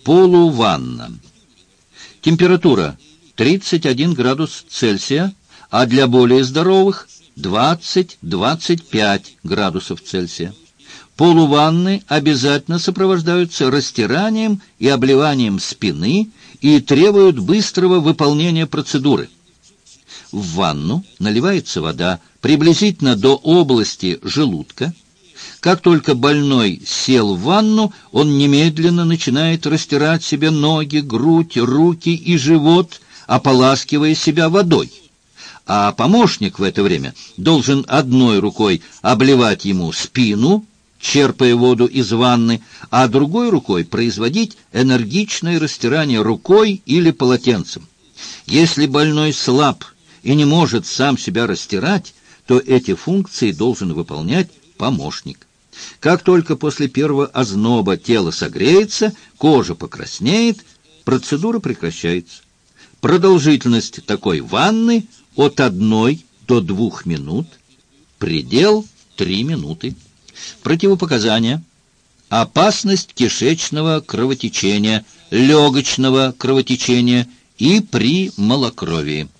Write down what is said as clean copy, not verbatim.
Полуванна. Температура 31 градус Цельсия, а для более здоровых 20-25 градусов Цельсия. Полуванны обязательно сопровождаются растиранием и обливанием спины и требуют быстрого выполнения процедуры. В ванну наливается вода приблизительно до области желудка. Как только больной сел в ванну, он немедленно начинает растирать себе ноги, грудь, руки и живот, ополаскивая себя водой. А помощник в это время должен одной рукой обливать ему спину, черпая воду из ванны, а другой рукой производить энергичное растирание рукой или полотенцем. Если больной слаб и не может сам себя растирать, то эти функции должен выполнять помощник. Как только после первого озноба тело согреется, кожа покраснеет, процедура прекращается. Продолжительность такой ванны от 1 до 2 минут, предел 3 минуты. Противопоказания: опасность кишечного кровотечения, легочного кровотечения и при малокровии.